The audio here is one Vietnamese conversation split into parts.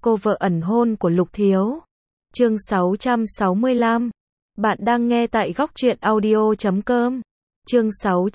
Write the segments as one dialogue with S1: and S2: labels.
S1: cô vợ ẩn hôn của Lục Thiếu. Chương 665. Bạn đang nghe tại góc truyện audio.com. Chương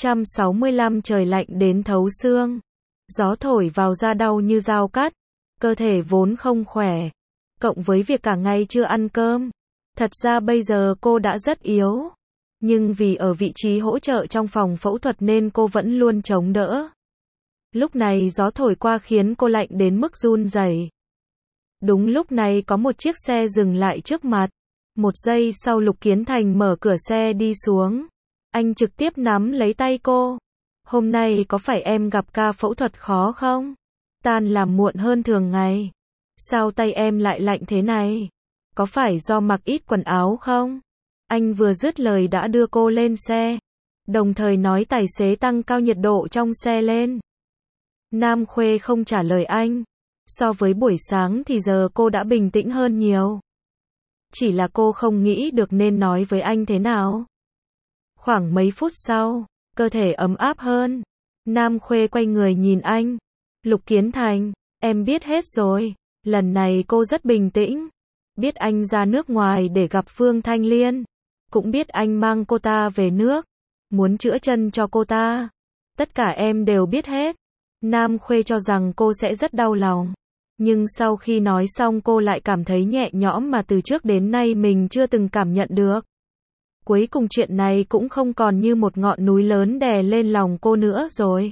S1: 665. Trời lạnh đến thấu xương. Gió thổi vào da đau như dao cắt. Cơ thể vốn không khỏe. Cộng với việc cả ngày chưa ăn cơm. Thật ra bây giờ cô đã rất yếu. Nhưng vì ở vị trí hỗ trợ trong phòng phẫu thuật nên cô vẫn luôn chống đỡ. Lúc này gió thổi qua khiến cô lạnh đến mức run rẩy. Đúng lúc này có một chiếc xe dừng lại trước mặt. Một giây sau Lục Kiến Thành mở cửa xe đi xuống. Anh trực tiếp nắm lấy tay cô. Hôm nay có phải em gặp ca phẫu thuật khó không? Tan làm muộn hơn thường ngày. Sao tay em lại lạnh thế này? Có phải do mặc ít quần áo không? Anh vừa dứt lời đã đưa cô lên xe. Đồng thời nói tài xế tăng cao nhiệt độ trong xe lên. Nam Khuê không trả lời anh. So với buổi sáng thì giờ cô đã bình tĩnh hơn nhiều. Chỉ là cô không nghĩ được nên nói với anh thế nào. Khoảng mấy phút sau, cơ thể ấm áp hơn. Nam Khuê quay người nhìn anh. Lục Kiến Thành, em biết hết rồi. Lần này cô rất bình tĩnh. Biết anh ra nước ngoài để gặp Phương Thanh Liên. Cũng biết anh mang cô ta về nước. Muốn chữa chân cho cô ta. Tất cả em đều biết hết. Nam Khuê cho rằng cô sẽ rất đau lòng. Nhưng sau khi nói xong cô lại cảm thấy nhẹ nhõm mà từ trước đến nay mình chưa từng cảm nhận được. Cuối cùng chuyện này cũng không còn như một ngọn núi lớn đè lên lòng cô nữa rồi.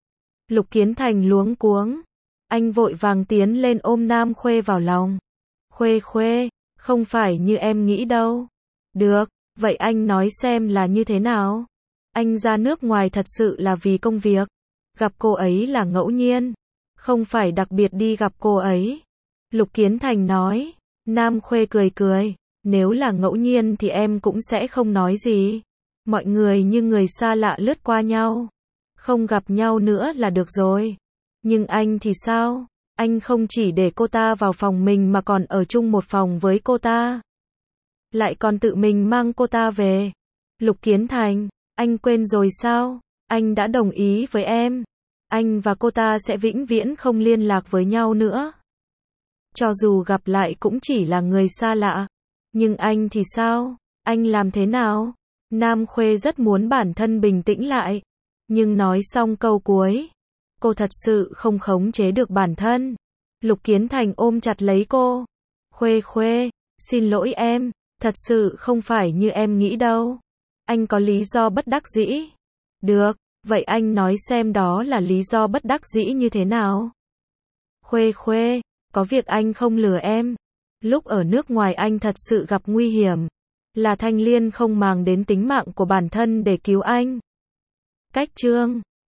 S1: Lục Kiến Thành luống cuống. Anh vội vàng tiến lên ôm Nam Khuê vào lòng. Khuê Khuê, không phải như em nghĩ đâu. Được, vậy anh nói xem là như thế nào? Anh ra nước ngoài thật sự là vì công việc. Gặp cô ấy là ngẫu nhiên. Không phải đặc biệt đi gặp cô ấy. Lục Kiến Thành nói. Nam Khuê cười cười. Nếu là ngẫu nhiên thì em cũng sẽ không nói gì. Mọi người như người xa lạ lướt qua nhau. Không gặp nhau nữa là được rồi. Nhưng anh thì sao? Anh không chỉ để cô ta vào phòng mình mà còn ở chung một phòng với cô ta. Lại còn tự mình mang cô ta về. Lục Kiến Thành, anh quên rồi sao? Anh đã đồng ý với em. Anh và cô ta sẽ vĩnh viễn không liên lạc với nhau nữa. Cho dù gặp lại cũng chỉ là người xa lạ. Nhưng anh thì sao? Anh làm thế nào? Nam Khuê rất muốn bản thân bình tĩnh lại. Nhưng nói xong câu cuối. Cô thật sự không khống chế được bản thân. Lục Kiến Thành ôm chặt lấy cô. Khuê Khuê, xin lỗi em. Thật sự không phải như em nghĩ đâu. Anh có lý do bất đắc dĩ. Được, vậy anh nói xem đó là lý do bất đắc dĩ như thế nào? Khuê Khuê, có việc anh không lừa em. Lúc ở nước ngoài anh thật sự gặp nguy hiểm. Là Thanh Liên không màng đến tính mạng của bản thân để cứu anh. Cách chương